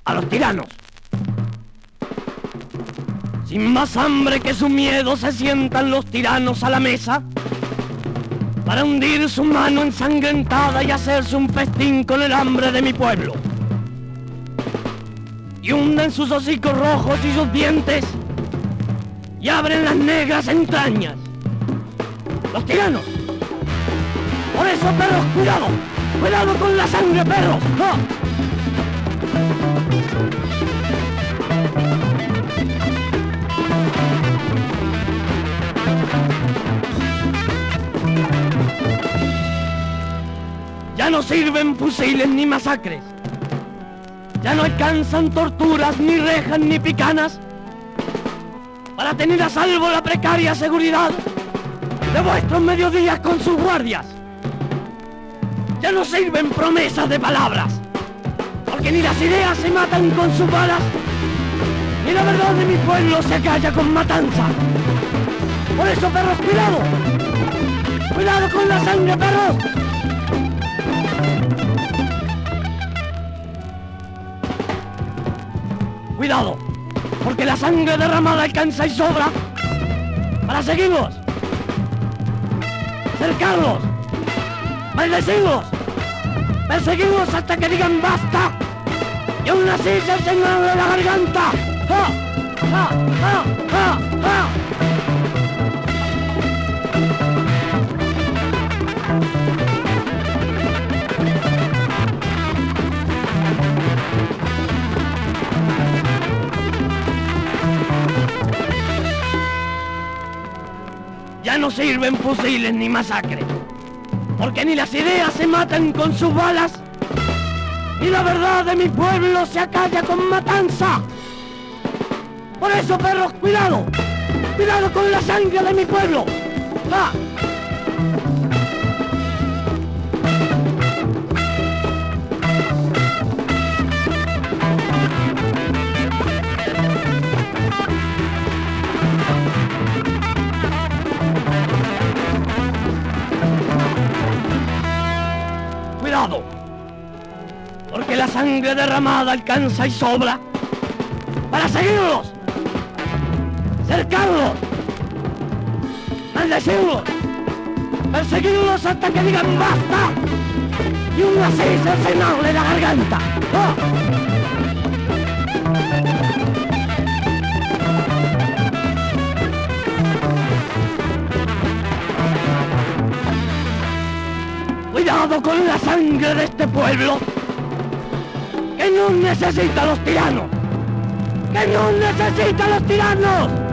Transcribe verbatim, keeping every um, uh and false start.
a los tiranos. Sin más hambre que su miedo se sientan los tiranos a la mesa para hundir su mano ensangrentada y hacerse un festín con el hambre de mi pueblo. Y hunden sus hocicos rojos y sus dientes y abren las negras entrañas. Los tiranos. Por eso, perros, cuidado. Cuidado con la sangre, perros. ¡Ah! Ya no sirven fusiles ni masacres. Ya no alcanzan torturas, ni rejas, ni picanas para tener a salvo la precaria seguridad de vuestros mediodías con sus guardias. Ya no sirven promesas de palabras, porque ni las ideas se matan con sus balas, ni la verdad de mi pueblo se acalla con matanza. Por eso, perros, cuidado. Cuidado con la sangre, perros. Cuidado, porque la sangre derramada alcanza y sobra para seguirlos, cercarlos, maldecirlos, perseguirlos hasta que digan basta y aún así cercenarle la garganta. ¡Ja! ¡Ja! ¡Ja! ¡Ja! ¡Ja! Ya no sirven fusiles ni masacres, porque ni las ideas se matan con sus balas, ni la verdad de mi pueblo se acalla con matanza. Por eso, perros, cuidado, cuidado con la sangre de mi pueblo. ¡Ah! Cuidado, porque la sangre derramada alcanza y sobra para seguirlos, cercarlos, maldecirlos, perseguirlos hasta que digan basta y aún así cercenarle la garganta. ¡Ah! Cuidado con la sangre de este pueblo, que no necesita a los tiranos, que no necesita a los tiranos.